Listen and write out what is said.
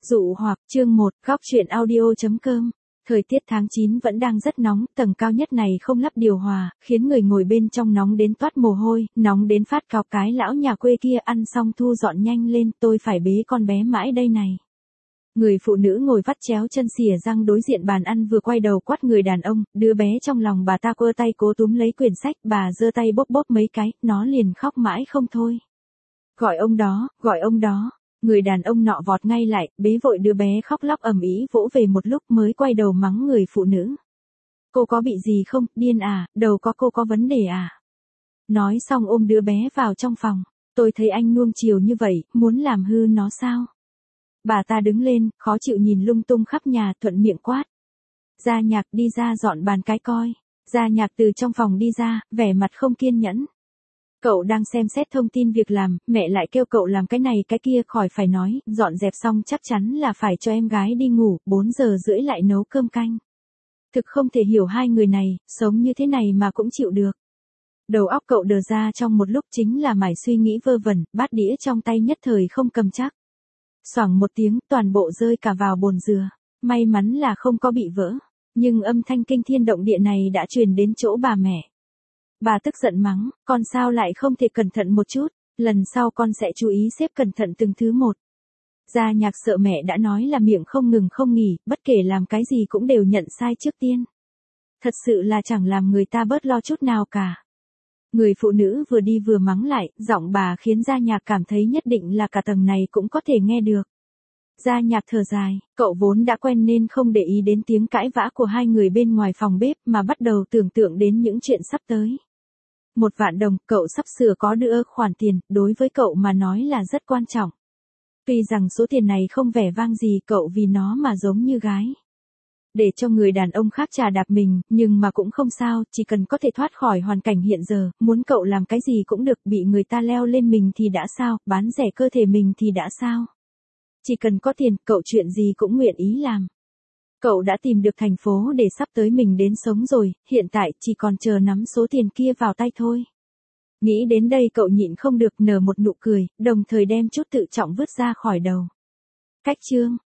Dụ hoặc, chương 1, góc truyện audio.com. Thời tiết tháng 9 vẫn đang rất nóng, tầng cao nhất này không lắp điều hòa, khiến người ngồi bên trong nóng đến toát mồ hôi, nóng đến phát cao. Cái lão nhà quê kia ăn xong thu dọn nhanh lên, tôi phải bế con bé mãi đây này. Người phụ nữ ngồi vắt chéo chân xỉa răng đối diện bàn ăn vừa quay đầu quát người đàn ông, đứa bé trong lòng bà ta quơ tay cố túm lấy quyển sách, bà giơ tay bóp bóp mấy cái, nó liền khóc mãi không thôi. Gọi ông đó, gọi ông đó. Người đàn ông nọ vọt ngay lại, bế vội đứa bé khóc lóc ầm ĩ vỗ về một lúc mới quay đầu mắng người phụ nữ. Cô có bị gì không, điên à, đầu cô có vấn đề à? Nói xong ôm đứa bé vào trong phòng, tôi thấy anh nuông chiều như vậy, muốn làm hư nó sao? Bà ta đứng lên, khó chịu nhìn lung tung khắp nhà, thuận miệng quát. Gia Nhạc đi ra dọn bàn cái coi. Gia Nhạc từ trong phòng đi ra, vẻ mặt không kiên nhẫn. Cậu đang xem xét thông tin việc làm, mẹ lại kêu cậu làm cái này cái kia, khỏi phải nói, dọn dẹp xong chắc chắn là phải cho em gái đi ngủ, 4 giờ rưỡi lại nấu cơm canh. Thực không thể hiểu hai người này, sống như thế này mà cũng chịu được. Đầu óc cậu đờ ra trong một lúc chính là mải suy nghĩ vơ vẩn, bát đĩa trong tay nhất thời không cầm chắc. Xoảng một tiếng, toàn bộ rơi cả vào bồn dừa, may mắn là không có bị vỡ, nhưng âm thanh kinh thiên động địa này đã truyền đến chỗ bà mẹ. Bà tức giận mắng, con sao lại không thể cẩn thận một chút, lần sau con sẽ chú ý xếp cẩn thận từng thứ một. Gia Nhạc sợ mẹ đã nói là miệng không ngừng không nghỉ, bất kể làm cái gì cũng đều nhận sai trước tiên. Thật sự là chẳng làm người ta bớt lo chút nào cả. Người phụ nữ vừa đi vừa mắng lại, giọng bà khiến Gia Nhạc cảm thấy nhất định là cả tầng này cũng có thể nghe được. Gia Nhạc thở dài, cậu vốn đã quen nên không để ý đến tiếng cãi vã của hai người bên ngoài phòng bếp mà bắt đầu tưởng tượng đến những chuyện sắp tới. 1.000.000 đồng, cậu sắp sửa có được khoản tiền, đối với cậu mà nói là rất quan trọng. Tuy rằng số tiền này không vẻ vang gì cậu vì nó mà giống như gái. Để cho người đàn ông khác chà đạp mình, nhưng mà cũng không sao, chỉ cần có thể thoát khỏi hoàn cảnh hiện giờ, muốn cậu làm cái gì cũng được, bị người ta leo lên mình thì đã sao, bán rẻ cơ thể mình thì đã sao. Chỉ cần có tiền, cậu chuyện gì cũng nguyện ý làm. Cậu đã tìm được thành phố để sắp tới mình đến sống rồi, hiện tại chỉ còn chờ nắm số tiền kia vào tay thôi. Nghĩ đến đây cậu nhịn không được nở một nụ cười, đồng thời đem chút tự trọng vứt ra khỏi đầu. Cách chương